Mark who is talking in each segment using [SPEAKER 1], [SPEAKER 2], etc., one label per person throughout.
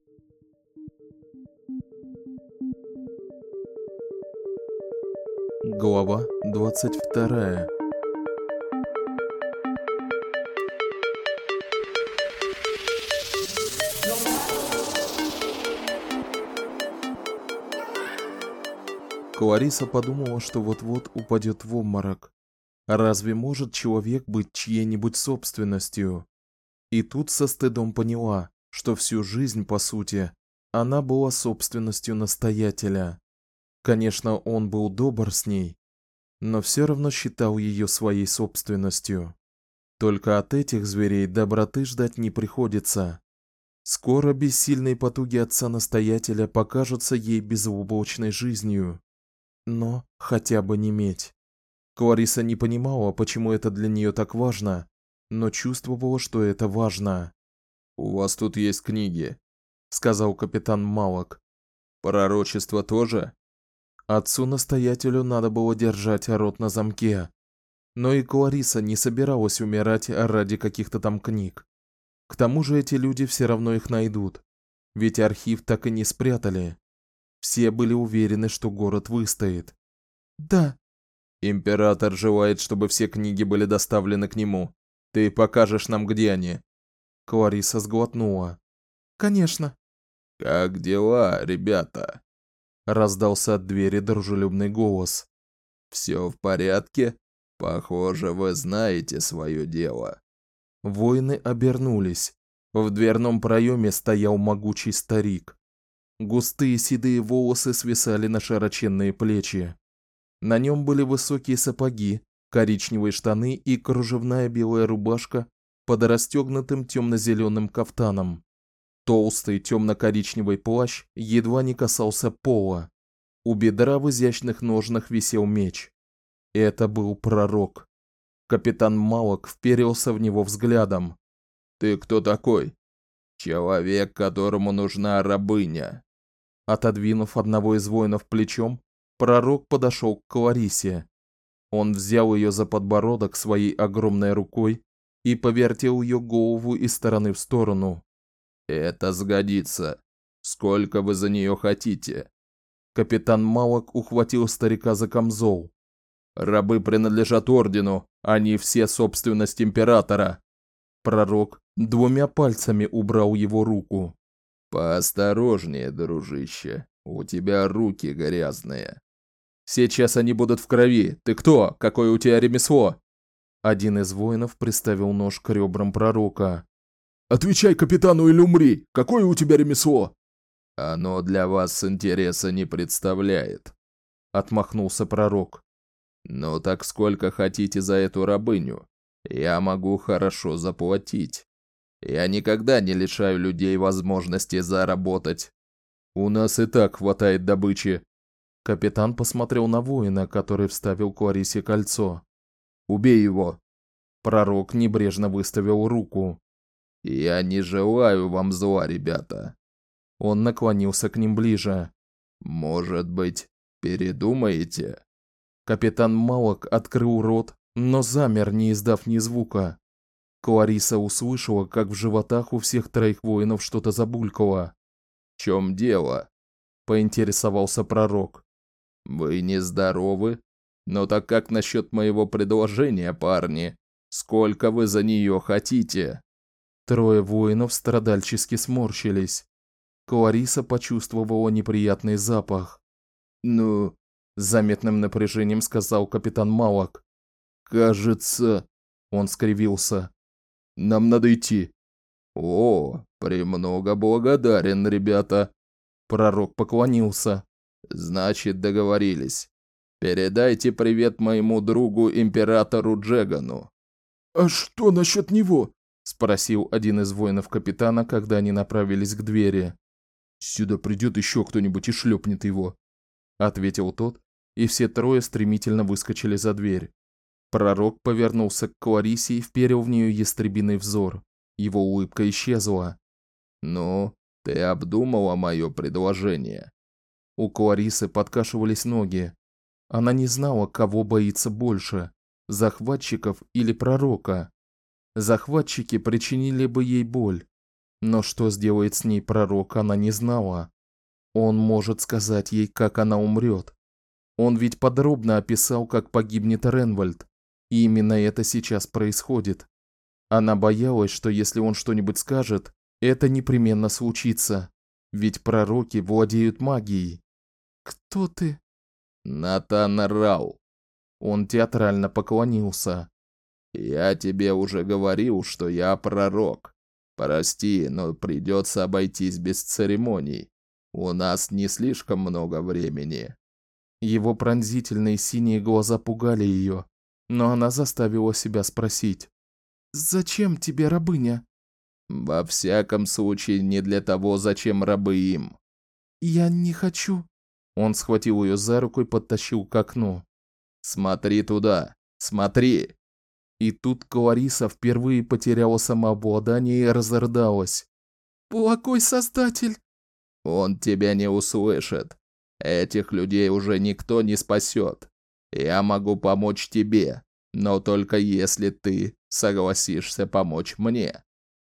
[SPEAKER 1] Глава 22. Клариса подумала, что вот-вот упадет в обморок. Разве может человек быть чьей-нибудь собственностью? И тут со стыдом поняла, что всю жизнь, по сути, она была собственностью настоятеля. Конечно, он был добр с ней, но всё равно считал её своей собственностью. Только от этих зверей доброты ждать не приходится. Скоро бессильные потуги отца-настоятеля покажутся ей безоблачной жизнью. Но хотя бы не медь. Клариса не понимала, почему это для неё так важно, но чувствовала, что это важно.
[SPEAKER 2] «У вас тут есть книги»,
[SPEAKER 1] — сказал капитан Малок.
[SPEAKER 2] «Пророчество тоже?»
[SPEAKER 1] Отцу-настоятелю надо было держать рот на замке. Но и Клариса не собиралась умирать ради каких-то там книг. К тому же эти люди всё равно их найдут, ведь архив так и не спрятали. Все были уверены, что город выстоит.
[SPEAKER 2] «Да». «Император желает, чтобы все книги были доставлены к нему. Ты покажешь нам, где они?»
[SPEAKER 1] Клариса сглотнула. «Конечно».
[SPEAKER 2] «Как дела, ребята?»
[SPEAKER 1] Раздался от двери дружелюбный голос.
[SPEAKER 2] «Всё в порядке? Похоже, вы знаете своё дело».
[SPEAKER 1] Воины обернулись. В дверном проёме стоял могучий старик. Густые седые волосы свисали на широченные плечи. На нём были высокие сапоги, коричневые штаны и кружевная белая рубашка под расстёгнутым тёмно-зелёным кафтаном. Толстый тёмно-коричневый плащ едва не касался пола. У бедра в изящных ножнах висел меч. Это был пророк. Капитан Малок вперился в него взглядом.
[SPEAKER 2] «Ты кто такой?» «Человек, которому нужна рабыня».
[SPEAKER 1] Отодвинув одного из воинов плечом, пророк подошёл к Кларисе. Он взял её за подбородок своей огромной рукой и повертел её голову из стороны в сторону.
[SPEAKER 2] «Это сгодится. Сколько вы за неё хотите?»
[SPEAKER 1] Капитан Малок ухватил старика за камзол.
[SPEAKER 2] «Рабы принадлежат ордену, они все собственность императора».
[SPEAKER 1] Пророк двумя пальцами убрал его руку.
[SPEAKER 2] «Поосторожнее, дружище, у тебя руки грязные». «Сейчас они будут в крови. Ты кто? Какое у тебя ремесло?»
[SPEAKER 1] Один из воинов приставил нож к ребрам пророка.
[SPEAKER 2] «Отвечай капитану или умри! Какое у тебя ремесло?» «Оно для вас интереса не представляет», — отмахнулся пророк. «Ну так сколько хотите за эту рабыню? Я могу хорошо заплатить. Я никогда не лишаю людей возможности заработать. У нас и так хватает добычи».
[SPEAKER 1] Капитан посмотрел на воина, который вставил Кларисе кольцо.
[SPEAKER 2] «Убей его!»
[SPEAKER 1] Пророк небрежно выставил руку.
[SPEAKER 2] «Я не желаю вам зла, ребята».
[SPEAKER 1] Он наклонился к ним ближе.
[SPEAKER 2] «Может быть, передумаете?»
[SPEAKER 1] Капитан Малок открыл рот, но замер, не издав ни звука. Клариса услышала, как в животах у всех троих воинов что-то забулькало.
[SPEAKER 2] «В чём дело?» –
[SPEAKER 1] поинтересовался пророк.
[SPEAKER 2] «Вы нездоровы? Но так как насчёт моего предложения, парни? Сколько вы за неё хотите?»
[SPEAKER 1] Трое воинов страдальчески сморщились. Клариса почувствовала неприятный запах.
[SPEAKER 2] «Ну...»
[SPEAKER 1] – с заметным напряжением сказал капитан Малок.
[SPEAKER 2] «Кажется...» –
[SPEAKER 1] он скривился.
[SPEAKER 2] «Нам надо идти». «О, премного благодарен, ребята».
[SPEAKER 1] Пророк поклонился.
[SPEAKER 2] «Значит, договорились. Передайте привет моему другу императору Джегану».
[SPEAKER 1] «А что насчёт него?» – спросил один из воинов капитана, когда они направились к двери.
[SPEAKER 2] «Сюда придёт ещё кто-нибудь и шлёпнет его»,
[SPEAKER 1] – ответил тот, и все трое стремительно выскочили за дверь. Пророк повернулся к Кларисе и вперил в неё ястребиный взор. Его улыбка исчезла.
[SPEAKER 2] «Ну, ты обдумала моё предложение?»
[SPEAKER 1] У Кларисы подкашивались ноги. Она не знала, кого боится больше – захватчиков или пророка. Захватчики причинили бы ей боль, Но что сделает с ней пророк, она не знала. Он может сказать ей, как она умрет. Он ведь подробно описал, как погибнет Ренвальд, и именно это сейчас происходит. Она боялась, что если он что-нибудь скажет, это непременно случится, ведь пророки владеют магией. «Кто ты?»
[SPEAKER 2] «Натан Рау».
[SPEAKER 1] Он театрально поклонился.
[SPEAKER 2] «Я тебе уже говорил, что я пророк. Прости, но придется обойтись без церемоний. У нас не слишком много времени».
[SPEAKER 1] Его пронзительные синие глаза пугали ее, но она заставила себя спросить: «Зачем тебе рабыня?»
[SPEAKER 2] «Во всяком случае, не для того, зачем рабы им».
[SPEAKER 1] «Я не хочу». Он схватил ее за руку и подтащил к окну.
[SPEAKER 2] «Смотри туда, смотри!»
[SPEAKER 1] И тут Клариса впервые потеряла самообладание и разрыдалась. «Благой Создатель!»
[SPEAKER 2] «Он тебя не услышит. Этих людей уже никто не спасет. Я могу помочь тебе, но только если ты согласишься помочь мне.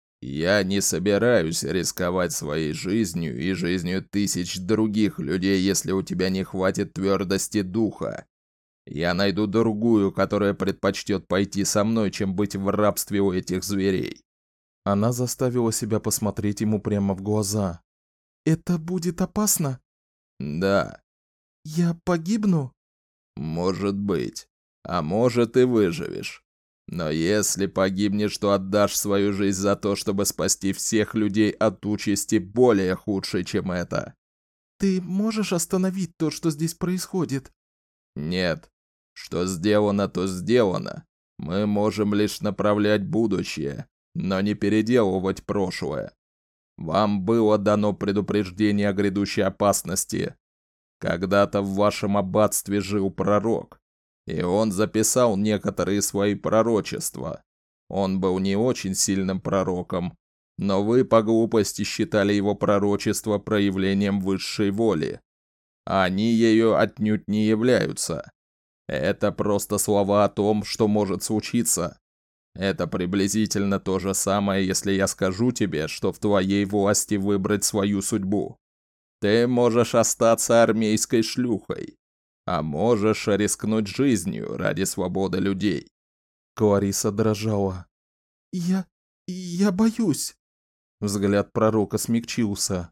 [SPEAKER 2] Я не собираюсь рисковать своей жизнью и жизнью тысяч других людей, если у тебя не хватит твердости духа. Я найду другую, которая предпочтет пойти со мной, чем быть в рабстве у этих зверей».
[SPEAKER 1] Она заставила себя посмотреть ему прямо в глаза. «Это будет опасно?»
[SPEAKER 2] «Да».
[SPEAKER 1] «Я погибну?»
[SPEAKER 2] «Может быть. А может и выживешь. Но если погибнешь, то отдашь свою жизнь за то, чтобы спасти всех людей от участи более худшей, чем это».
[SPEAKER 1] «Ты можешь остановить то, что здесь происходит?»
[SPEAKER 2] «Нет. Что сделано, то сделано. Мы можем лишь направлять будущее, но не переделывать прошлое. Вам было дано предупреждение о грядущей опасности. Когда-то в вашем аббатстве жил пророк, и он записал некоторые свои пророчества. Он был не очень сильным пророком, но вы по глупости считали его пророчество проявлением высшей воли. Они ею отнюдь не являются. Это просто слова о том, что может случиться. Это приблизительно то же самое, если я скажу тебе, что в твоей власти выбрать свою судьбу. Ты можешь остаться армейской шлюхой, а можешь рискнуть жизнью ради свободы людей».
[SPEAKER 1] Клариса дрожала. Я боюсь». Взгляд пророка смягчился.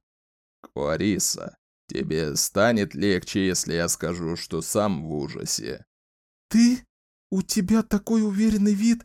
[SPEAKER 2] «Клариса, тебе станет легче, если я скажу, что сам в ужасе».
[SPEAKER 1] «Ты? У тебя такой уверенный вид?»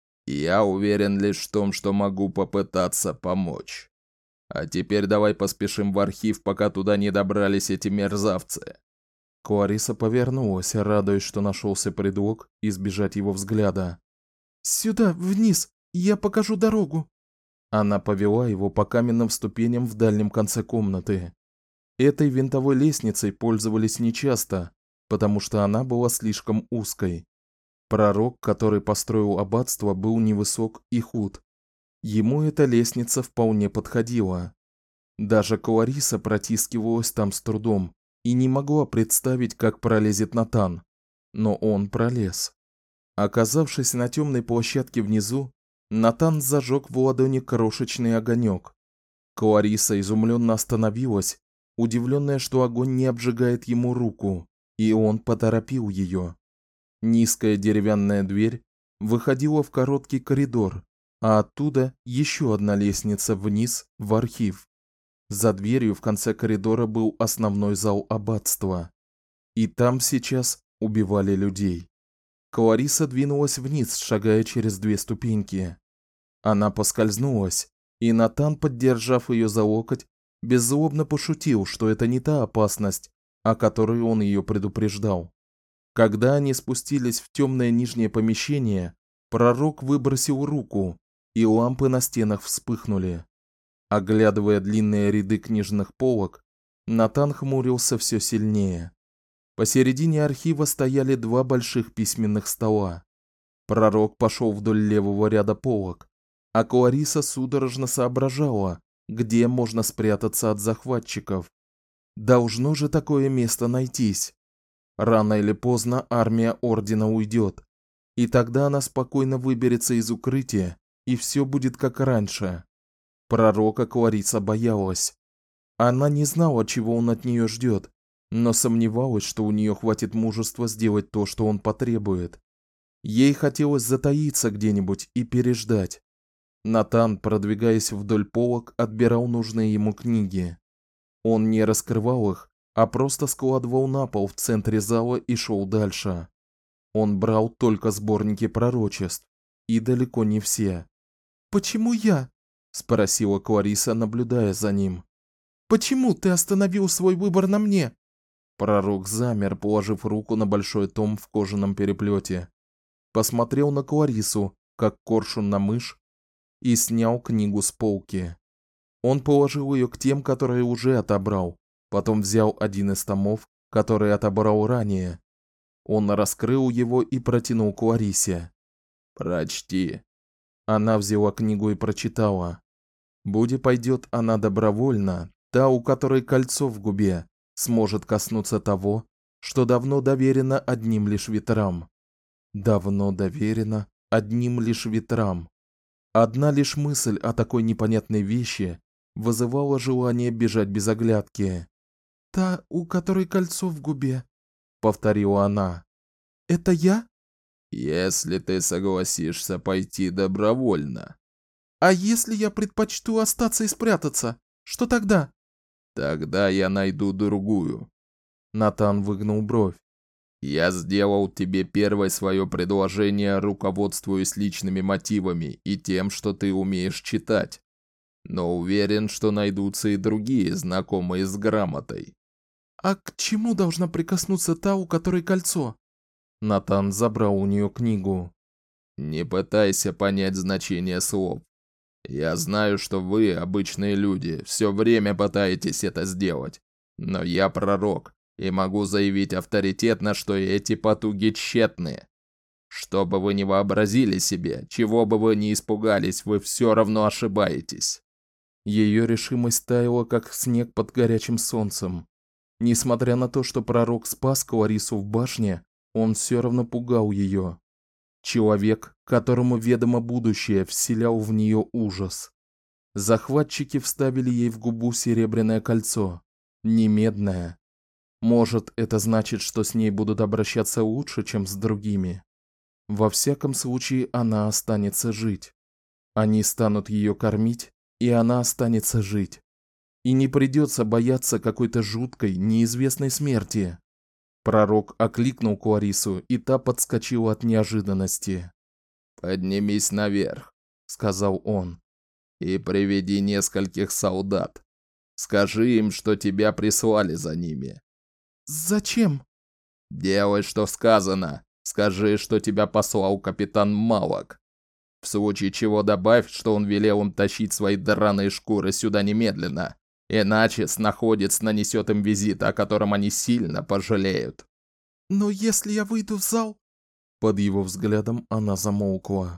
[SPEAKER 2] «Я уверен лишь в том, что могу попытаться помочь. А теперь давай поспешим в архив, пока туда не добрались эти мерзавцы».
[SPEAKER 1] Клариса повернулась, радуясь, что нашелся предлог избежать его взгляда. «Сюда, вниз, я покажу дорогу». Она повела его по каменным ступеням в дальнем конце комнаты. Этой винтовой лестницей пользовались нечасто, потому что она была слишком узкой. Пророк, который построил аббатство, был невысок и худ. Ему эта лестница вполне подходила. Даже Клариса протискивалась там с трудом и не могла представить, как пролезет Натан. Но он пролез. Оказавшись на темной площадке внизу, Натан зажег в ладони крошечный огонек. Клариса изумленно остановилась, удивленная, что огонь не обжигает ему руку, и он поторопил ее. Низкая деревянная дверь выходила в короткий коридор, а оттуда еще одна лестница вниз в архив. За дверью в конце коридора был основной зал аббатства. И там сейчас убивали людей. Клариса двинулась вниз, шагая через 2 ступеньки. Она поскользнулась, и Натан, поддержав ее за локоть, беззлобно пошутил, что это не та опасность, о которой он ее предупреждал. Когда они спустились в темное нижнее помещение, пророк выбросил руку, и лампы на стенах вспыхнули. Оглядывая длинные ряды книжных полок, Натан хмурился все сильнее. Посередине архива стояли 2 больших письменных стола. Пророк пошел вдоль левого ряда полок, а Клариса судорожно соображала, где можно спрятаться от захватчиков. Должно же такое место найтись. Рано или поздно армия Ордена уйдет, и тогда она спокойно выберется из укрытия, и все будет как раньше. Пророка Клариса боялась. Она не знала, чего он от нее ждет, но сомневалась, что у нее хватит мужества сделать то, что он потребует. Ей хотелось затаиться где-нибудь и переждать. Натан, продвигаясь вдоль полок, отбирал нужные ему книги. Он не раскрывал их, а просто складывал на пол в центре зала и шел дальше. Он брал только сборники пророчеств, и далеко не все. "Почему я?" спросила Клариса, наблюдая за ним. "Почему ты остановил свой выбор на мне?" Пророк замер, положив руку на большой том в кожаном переплете. Посмотрел на Кларису, как коршун на мышь, и снял книгу с полки. Он положил ее к тем, которые уже отобрал, потом взял один из томов, который отобрал ранее. Он раскрыл его и протянул Кларисе. "Прочти". Она взяла книгу и прочитала. Будь пойдет она добровольно, та, у которой кольцо в губе, сможет коснуться того, что давно доверено одним лишь ветрам. Давно доверено одним лишь ветрам. Одна лишь мысль о такой непонятной вещи вызывала желание бежать без оглядки. "Та, у которой кольцо в губе", повторила она. "Это я?"
[SPEAKER 2] "Если ты согласишься пойти добровольно".
[SPEAKER 1] "А если я предпочту остаться и спрятаться, что тогда?"
[SPEAKER 2] "Тогда я найду другую".
[SPEAKER 1] Натан выгнул бровь.
[SPEAKER 2] "Я сделал тебе первое свое предложение, руководствуясь личными мотивами и тем, что ты умеешь читать. Но уверен, что найдутся и другие, знакомые с грамотой".
[SPEAKER 1] "А к чему должна прикоснуться та, у которой кольцо?" Натан забрал у нее книгу.
[SPEAKER 2] "Не пытайся понять значение слов. Я знаю, что вы, обычные люди, все время пытаетесь это сделать. Но я пророк и могу заявить авторитетно, что эти потуги тщетны. Что бы вы ни вообразили себе, чего бы вы ни испугались, вы все равно ошибаетесь".
[SPEAKER 1] Ее решимость таяла, как снег под горячим солнцем. Несмотря на то, что пророк спас Кларису в башне, он все равно пугал ее. Человек, которому ведомо будущее, вселял в нее ужас. Захватчики вставили ей в губу серебряное кольцо, не медное. Может, это значит, что с ней будут обращаться лучше, чем с другими. Во всяком случае, она останется жить. Они станут ее кормить, и она останется жить. И не придется бояться какой-то жуткой, неизвестной смерти. Пророк окликнул Кларису, и та подскочила от неожиданности.
[SPEAKER 2] "Поднимись наверх",
[SPEAKER 1] сказал он.
[SPEAKER 2] "и приведи нескольких солдат. Скажи им, что тебя прислали за ними".
[SPEAKER 1] "Зачем?"
[SPEAKER 2] "Делай, что сказано. Скажи, что тебя послал капитан Малак. В случае чего добавь, что он велел им тащить свои драные шкуры сюда немедленно. Иначе снаходец нанесет им визит, о котором они сильно пожалеют".
[SPEAKER 1] "Но если я выйду в зал?" Под его взглядом она замолкла.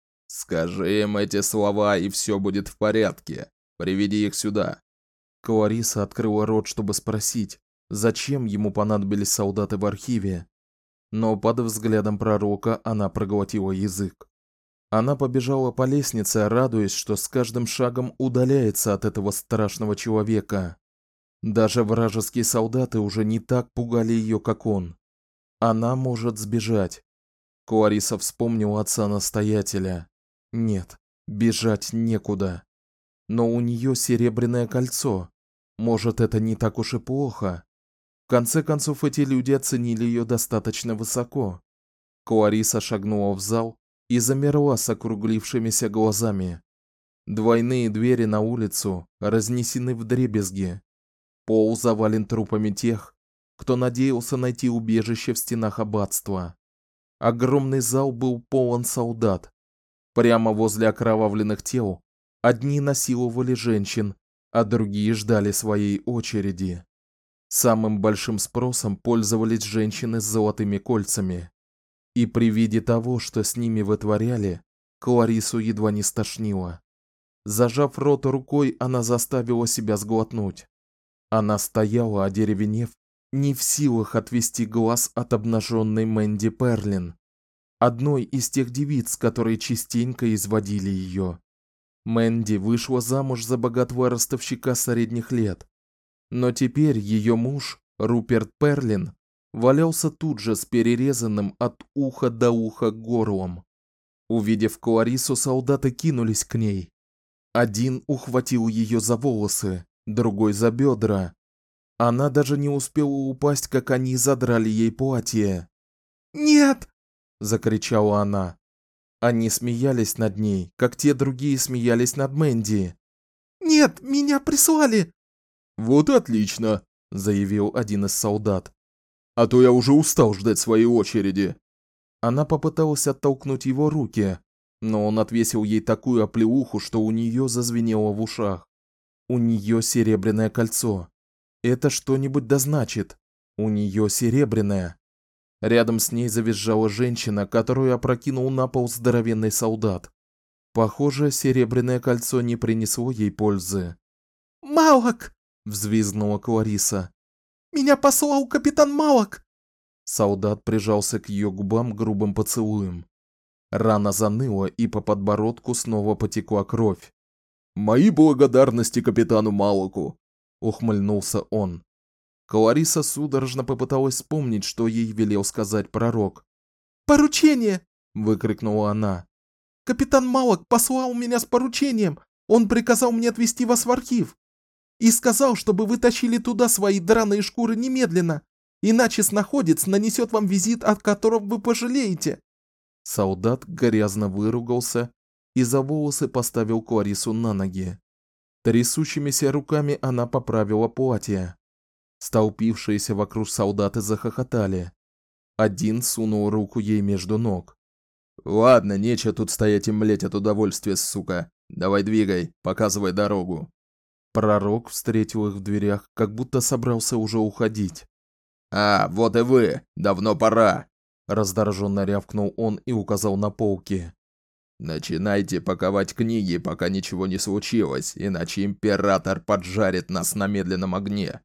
[SPEAKER 2] "Скажи им эти слова, и все будет в порядке. Приведи их сюда".
[SPEAKER 1] Клариса открыла рот, чтобы спросить, зачем ему понадобились солдаты в архиве. Но под взглядом пророка она проглотила язык. Она побежала по лестнице, радуясь, что с каждым шагом удаляется от этого страшного человека. Даже вражеские солдаты уже не так пугали ее, как он. Она может сбежать. Клариса вспомнила отца-настоятеля. Нет, бежать некуда. Но у нее серебряное кольцо. Может, это не так уж и плохо. В конце концов, эти люди оценили ее достаточно высоко. Клариса шагнула в зал и замерла с округлившимися глазами. Двойные двери на улицу разнесены вдребезги. Пол завален трупами тех, кто надеялся найти убежище в стенах аббатства. Огромный зал был полон солдат. Прямо возле окровавленных тел одни насиловали женщин, а другие ждали своей очереди. Самым большим спросом пользовались женщины с золотыми кольцами. И при виде того, что с ними вытворяли, Кларису едва не стошнило. Зажав рот рукой, она заставила себя сглотнуть. Она стояла, одеревенев, не в силах отвести глаз от обнаженной Мэнди Перлин, одной из тех девиц, которые частенько изводили ее. Мэнди вышла замуж за богатого ростовщика средних лет. Но теперь ее муж, Руперт Перлин, валялся тут же с перерезанным от уха до уха горлом. Увидев Кларису, солдаты кинулись к ней. Один ухватил ее за волосы, другой за бедра. Она даже не успела упасть, как они задрали ей платье. «Нет!» – закричала она. Они смеялись над ней, как те другие смеялись над Мэнди. «Нет, меня прислали!»
[SPEAKER 2] «Вот отлично!» – заявил один из солдат. «А то я уже устал ждать своей очереди!»
[SPEAKER 1] Она попыталась оттолкнуть его руки, но он отвесил ей такую оплеуху, что у нее зазвенело в ушах. У нее серебряное кольцо. Это что-нибудь да значит. У нее серебряное. Рядом с ней завизжала женщина, которую опрокинул на пол здоровенный солдат. Похоже, серебряное кольцо не принесло ей пользы. «Малок!» – взвизгнула Клариса. «Меня послал капитан Малок!» Солдат прижался к ее губам грубым поцелуем. Рана заныла, и по подбородку снова потекла кровь.
[SPEAKER 2] «Мои благодарности капитану Малоку!»
[SPEAKER 1] – ухмыльнулся он. Клариса судорожно попыталась вспомнить, что ей велел сказать пророк. «Поручение!» – выкрикнула она. «Капитан Малок послал меня с поручением. Он приказал мне отвезти вас в архив. И сказал, чтобы вы тащили туда свои драные шкуры немедленно, иначе снаходец нанесет вам визит, от которого вы пожалеете». Солдат грязно выругался и за волосы поставил Кларису на ноги. Трясущимися руками она поправила платье. Столпившиеся вокруг солдаты захохотали. Один сунул руку ей между ног.
[SPEAKER 2] «Ладно, нечего тут стоять и млеть от удовольствия, сука. Давай двигай, показывай дорогу».
[SPEAKER 1] Пророк встретил их в дверях, как будто собрался уже уходить.
[SPEAKER 2] «А, вот и вы! Давно пора!»
[SPEAKER 1] Раздраженно рявкнул он и указал на полки.
[SPEAKER 2] «Начинайте паковать книги, пока ничего не случилось, иначе император поджарит нас на медленном огне».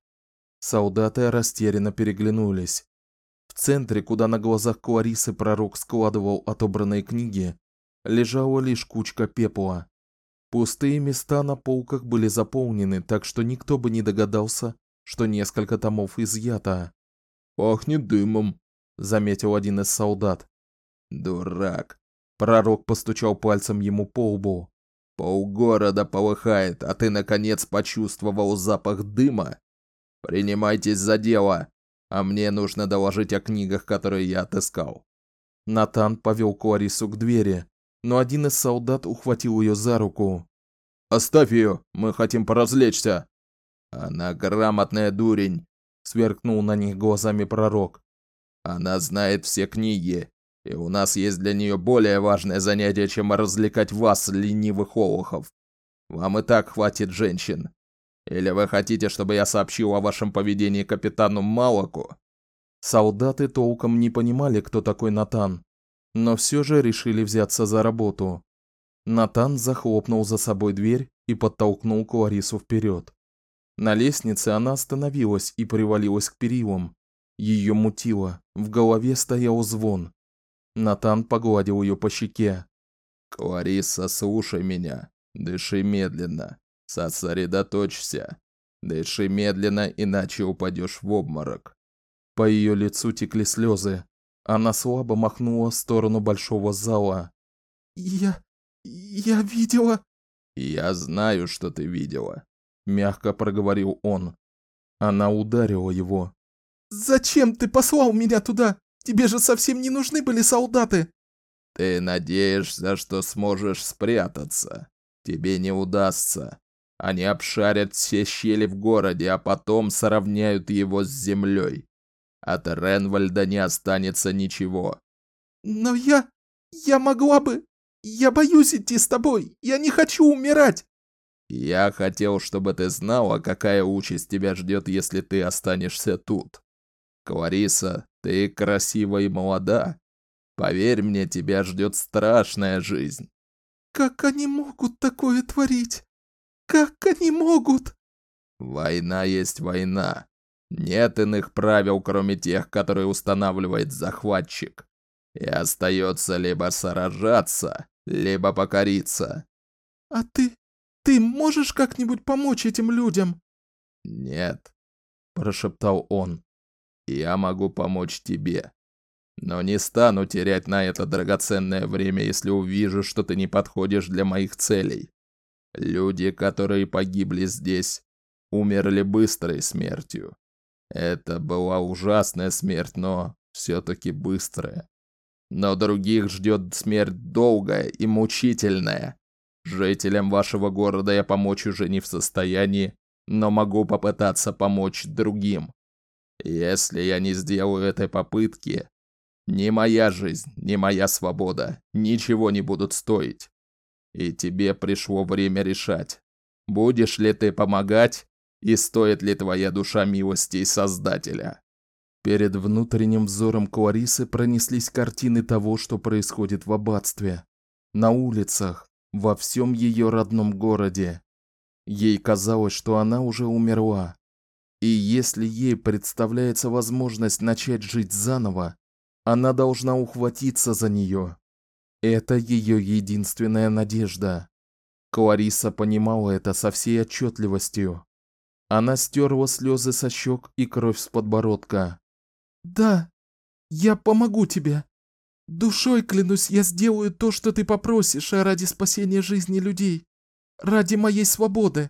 [SPEAKER 1] Солдаты растерянно переглянулись. В центре, куда на глазах Кларисы пророк складывал отобранные книги, лежала лишь кучка пепла. Пустые места на полках были заполнены, так что никто бы не догадался, что несколько томов изъято.
[SPEAKER 2] «Пахнет дымом»,
[SPEAKER 1] — заметил один из солдат.
[SPEAKER 2] «Дурак!»
[SPEAKER 1] Пророк постучал пальцем ему по лбу.
[SPEAKER 2] «Полгорода полыхает, а ты наконец почувствовал запах дыма? Принимайтесь за дело, а мне нужно доложить о книгах, которые я отыскал».
[SPEAKER 1] Натан повел Кларису к двери, но один из солдат ухватил ее за руку.
[SPEAKER 2] «Оставь ее, мы хотим поразвлечься».
[SPEAKER 3] «Она грамотная дурень», — сверкнул на них глазами пророк. «Она знает все книги, и у нас есть для нее более важное занятие, чем развлекать вас, ленивых олухов. Вам и так хватит женщин. Или вы хотите, чтобы я сообщил о вашем поведении капитану Малоку?»
[SPEAKER 1] Солдаты толком не понимали, кто такой Натан, но все же решили взяться за работу. Натан захлопнул за собой дверь и подтолкнул Кларису вперед. На лестнице она остановилась и привалилась к перилам. Ее мутило, в голове стоял звон. Натан погладил ее по щеке.
[SPEAKER 3] «Клариса, слушай меня. Дыши медленно. Сосредоточься. Дыши медленно, иначе упадешь в обморок».
[SPEAKER 1] По ее лицу текли слезы. Она слабо махнула в сторону большого зала. «Я видела...»
[SPEAKER 3] «Я знаю, что ты видела», —
[SPEAKER 1] мягко проговорил он. Она ударила его. «Зачем ты послал меня туда? Тебе же совсем не нужны были солдаты!»
[SPEAKER 3] «Ты надеешься, что сможешь спрятаться. Тебе не удастся. Они обшарят все щели в городе, а потом сравняют его с землей. От Ренвальда не останется ничего».
[SPEAKER 1] «Но я могла бы... Я боюсь идти с тобой. Я не хочу умирать!»
[SPEAKER 3] «Я хотел, чтобы ты знала, какая участь тебя ждет, если ты останешься тут. Клариса, ты красива и молода. Поверь мне, тебя ждет страшная жизнь».
[SPEAKER 1] «Как они могут такое творить? Как они могут?»
[SPEAKER 3] «Война есть война. Нет иных правил, кроме тех, которые устанавливает захватчик. И остается либо сражаться, либо покориться.
[SPEAKER 1] «А ты можешь как-нибудь помочь этим людям?»
[SPEAKER 3] «Нет», – прошептал он. «Я могу помочь тебе. Но не стану терять на это драгоценное время, если увижу, что ты не подходишь для моих целей. Люди, которые погибли здесь, умерли быстрой смертью. Это была ужасная смерть, но все-таки быстрая. Но других ждет смерть долгая и мучительная. Жителям вашего города я помочь уже не в состоянии, но могу попытаться помочь другим. Если я не сделаю этой попытки, ни моя жизнь, ни моя свобода ничего не будут стоить. И тебе пришло время решать, будешь ли ты помогать и стоит ли твоя душа милостей Создателя».
[SPEAKER 1] Перед внутренним взором Кларисы пронеслись картины того, что происходит в аббатстве, на улицах, во всем ее родном городе. Ей казалось, что она уже умерла. И если ей представляется возможность начать жить заново, она должна ухватиться за нее. Это ее единственная надежда. Клариса понимала это со всей отчетливостью. Она стерла слезы со щек и кровь с подбородка. «Да, я помогу тебе. Душой клянусь, я сделаю то, что ты попросишь, ради спасения жизни людей, ради моей свободы».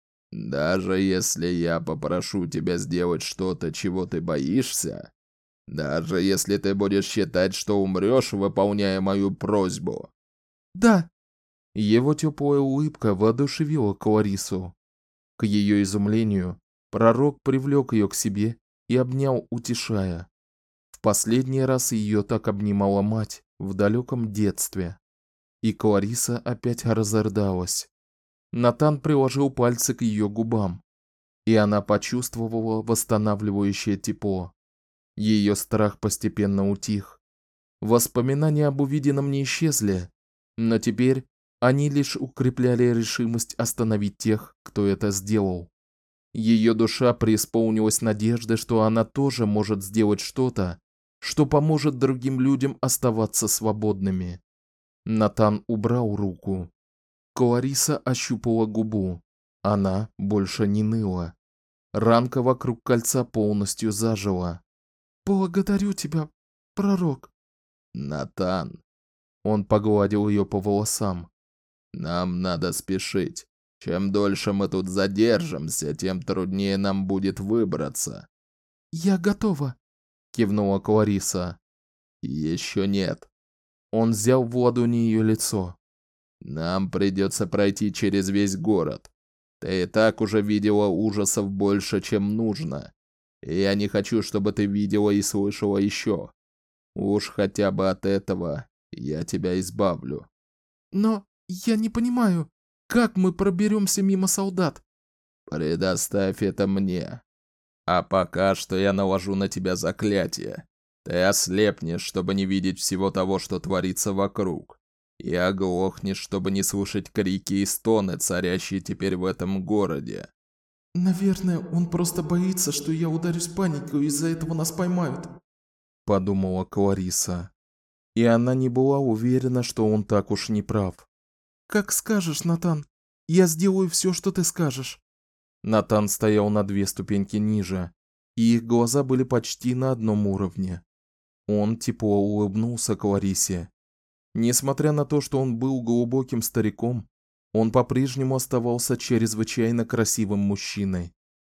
[SPEAKER 3] «Даже если я попрошу тебя сделать что-то, чего ты боишься, даже если ты будешь считать, что умрешь, выполняя мою просьбу».
[SPEAKER 1] «Да». Его теплая улыбка воодушевила Кларису. К ее изумлению, пророк привлек ее к себе и обнял, утешая. В последний раз ее так обнимала мать в далеком детстве. И Клариса опять разрыдалась. Натан приложил пальцы к ее губам, и она почувствовала восстанавливающее тепло. Ее страх постепенно утих. Воспоминания об увиденном не исчезли, но теперь они лишь укрепляли решимость остановить тех, кто это сделал. Ее душа преисполнилась надежды, что она тоже может сделать что-то, что поможет другим людям оставаться свободными. Натан убрал руку. Клариса ощупала губу. Она больше не ныла. Ранка вокруг кольца полностью зажила. «Благодарю тебя, пророк».
[SPEAKER 3] «Натан».
[SPEAKER 1] Он погладил ее по волосам.
[SPEAKER 3] «Нам надо спешить. Чем дольше мы тут задержимся, тем труднее нам будет выбраться».
[SPEAKER 1] «Я готова», — кивнула Клариса.
[SPEAKER 3] «Еще нет».
[SPEAKER 1] Он взял в ладони ее лицо.
[SPEAKER 3] «Нам придется пройти через весь город. Ты и так уже видела ужасов больше, чем нужно. И я не хочу, чтобы ты видела и слышала еще. Уж хотя бы от этого я тебя избавлю».
[SPEAKER 1] «Но я не понимаю, как мы проберемся мимо солдат?»
[SPEAKER 3] «Предоставь это мне. А пока что я наложу на тебя заклятие. Ты ослепнешь, чтобы не видеть всего того, что творится вокруг. И оглохнешь, чтобы не слышать крики и стоны, царящие теперь в этом городе».
[SPEAKER 1] «Наверное, он просто боится, что я ударюсь паникой, и из-за этого нас поймают», — подумала Клариса. И она не была уверена, что он так уж не прав. «Как скажешь, Натан. Я сделаю все, что ты скажешь». Натан стоял на 2 ступеньки ниже, и их глаза были почти на одном уровне. Он тепло улыбнулся Кларисе. Несмотря на то, что он был глубоким стариком, он по-прежнему оставался чрезвычайно красивым мужчиной.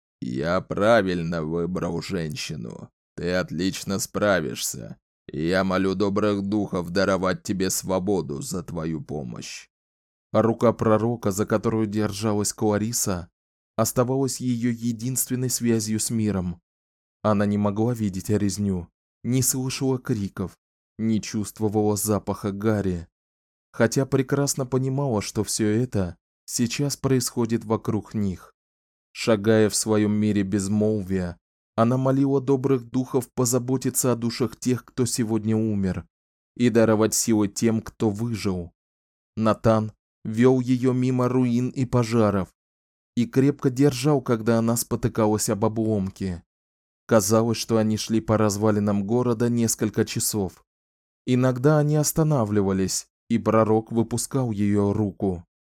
[SPEAKER 3] «Я правильно выбрал женщину. Ты отлично справишься. Я молю добрых духов даровать тебе свободу за твою помощь».
[SPEAKER 1] А рука пророка, за которую держалась Клариса, оставалась ее единственной связью с миром. Она не могла видеть резню, не слышала криков, не чувствовала запаха гари, хотя прекрасно понимала, что все это сейчас происходит вокруг них. Шагая в своем мире безмолвия, она молила добрых духов позаботиться о душах тех, кто сегодня умер, и даровать силы тем, кто выжил. Натан вел ее мимо руин и пожаров и крепко держал, когда она спотыкалась об обломки. Казалось, что они шли по развалинам города несколько часов. Иногда они останавливались, и пророк выпускал ее руку.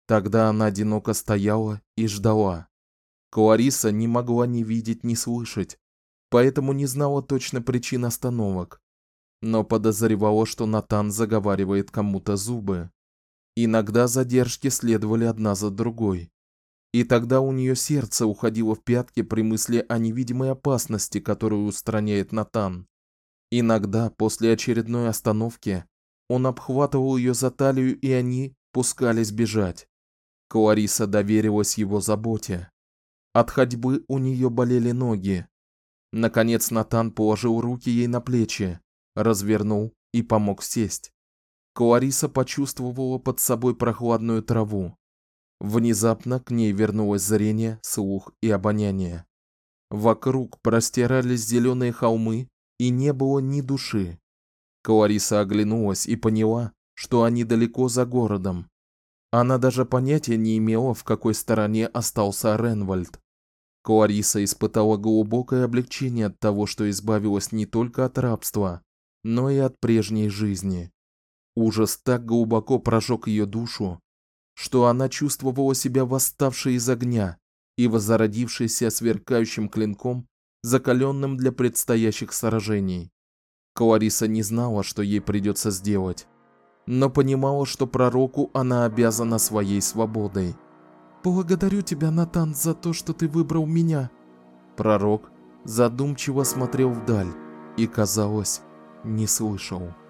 [SPEAKER 1] Тогда она одиноко стояла и ждала. Клариса не могла ни видеть, ни слышать, поэтому не знала точно причин остановок, но подозревала, что Натан заговаривает кому-то зубы. Иногда задержки следовали одна за другой, и тогда у нее сердце уходило в пятки при мысли о невидимой опасности, которую устраняет Натан. Иногда после очередной остановки он обхватывал ее за талию, и они пускались бежать. Клариса доверилась его заботе. От ходьбы у нее болели ноги. Наконец Натан положил руки ей на плечи, развернул и помог сесть. Клариса почувствовала под собой прохладную траву. Внезапно к ней вернулось зрение, слух и обоняние. Вокруг простирались зеленые холмы, и не было ни души. Клариса оглянулась и поняла, что они далеко за городом. Она даже понятия не имела, в какой стороне остался Ренвальд. Клариса испытала глубокое облегчение от того, что избавилась не только от рабства, но и от прежней жизни. Ужас так глубоко прожег ее душу, что она чувствовала себя восставшей из огня и возродившейся сверкающим клинком, закаленным для предстоящих сражений. Клариса не знала, что ей придется сделать, но понимала, что пророку она обязана своей свободой. «Благодарю тебя, Натан, за то, что ты выбрал меня». Пророк задумчиво смотрел вдаль и, казалось, не слышал.